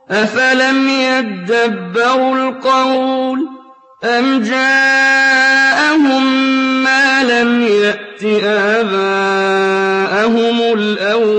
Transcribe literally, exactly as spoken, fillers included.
أَفَلَمْ يَدَّبَّرُوا الْقَوْلَ أَمْ جَاءَهُم مَّا لَمْ يَأْتِ آبَاءَهُمُ الْأَوَّلِينَ